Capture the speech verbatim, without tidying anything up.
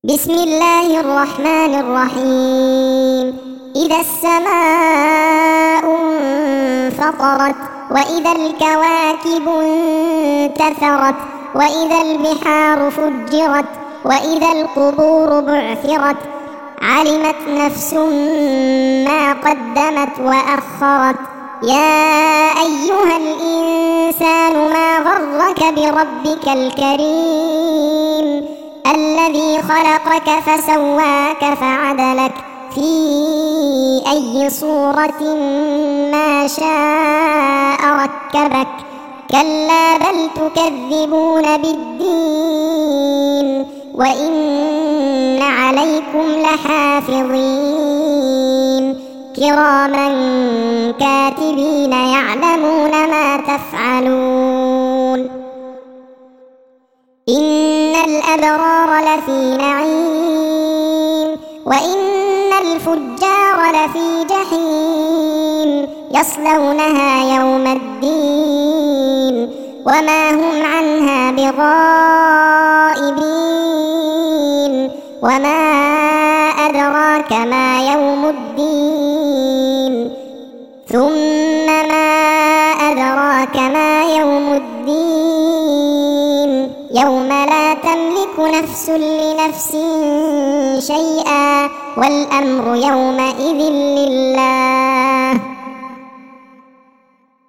بسم الله الرحمن الرحيم. إذا السماء انفطرت وإذا الكواكب انتثرت وإذا البحار فجرت وإذا القبور بعثرت علمت نفس ما قدمت وأخرت. يا أيها الإنسان ما غرك بربك الكريم الذي خلقك فسواك فعدلك في أي صورة ما شاء ركبك. كلا بل تكذبون بالدين وإن عليكم لحافظين كراما كاتبين يعلمون ما تفعلون. إن الأبرار لفي نعيم وإن الفجار لفي جحيم يصلونها يوم الدين وما هم عنها بغائبين. وما أدراك ما يوم الدين ثم ما أدراك ما يوم الدين يوم لا تملك نفس لنفس شيئا والأمر يومئذ لله.